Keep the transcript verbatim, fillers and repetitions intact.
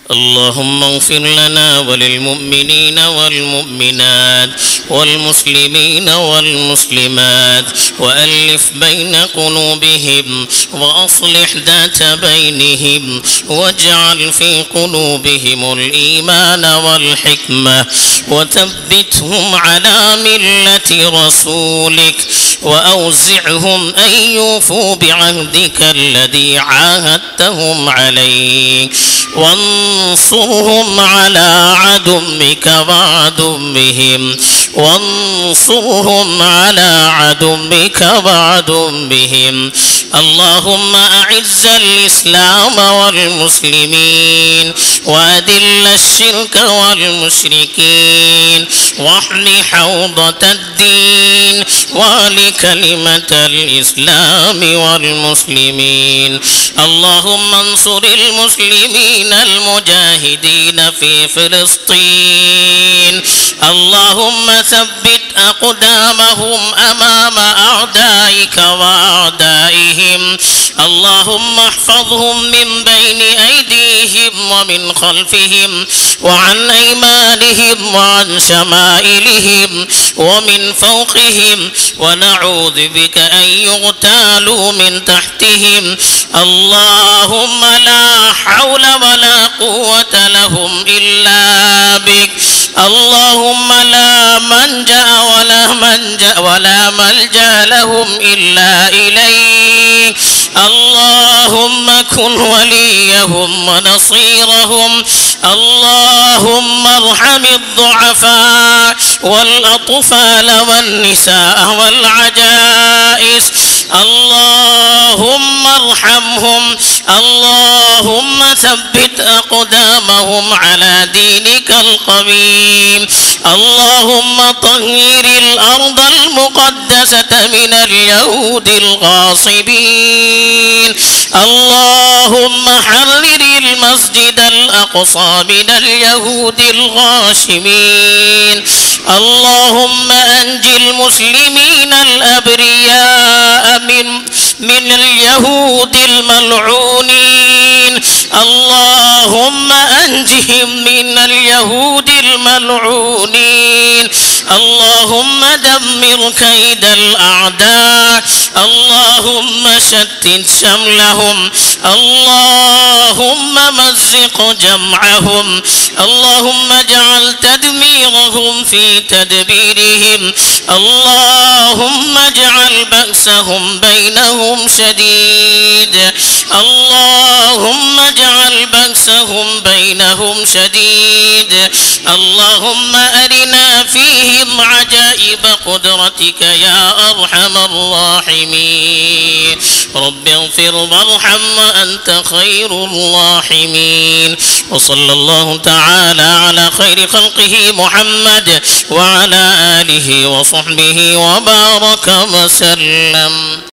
اللهم اغفر لنا وللمؤمنين والمؤمنات والمسلمين والمسلمات وألف بين قلوبهم وأصلح ذات بينهم واجعل في قلوبهم الإيمان والحكمة وثبتهم على ملة رسولك وأوزعهم أن يوفوا بعهدك الذي عاهدتهم عليه وانصرهم على عدوك وعدوهم وانصرهم على عدوك وعدوهم اللهم أعز الإسلام والمسلمين وأذل الشرك والمشركين واحم حوضة الدين ولكلمة الإسلام والمسلمين اللهم انصر المسلمين المجاهدين في فلسطين اللهم ثبت أقدامهم أمام أعدائك وأعدائهم اللهم احفظهم من بين أيديهم ومن خلفهم وعن أيمانهم وعن شمائلهم ومن فوقهم ونعوذ بك أن يغتالوا من تحتهم اللهم لا حول ولا قوة لهم إلا بك اللهم لا منجأ ولا منجأ ولا ملجأ لهم إلا إليك اللهم كن وليهم ونصيرهم اللهم ارحم الضعفاء والأطفال والنساء والعجائز اللهم ارحمهم اللهم ثبت أقدامهم على دينك القويم اللهم طهر الأرض المقدسة من اليهود الغاصبين اللهم حرر المسجد الأقصى من اليهود الغاشمين اللهم أنج المسلمين الأبرياء من من اليهود الملعونين اللهم أنجهم من اليهود الملعونين اللهم دمر كيد الأعداء اللهم شتت شملهم اللهم مزق جمعهم اللهم اجعل تدميرهم في تدبيرهم اللهم اجعل بأسهم بينهم شديد اللهم اجعل بأسهم بينهم شديد اللهم أرنا فيهم عجائب قدرتك يا أرحم الراحمين رب اغفر وارحم وأنت خير الراحمين وصلى الله تعالى على خير خلقه محمد وعلى آله وصحبه وبارك وسلم.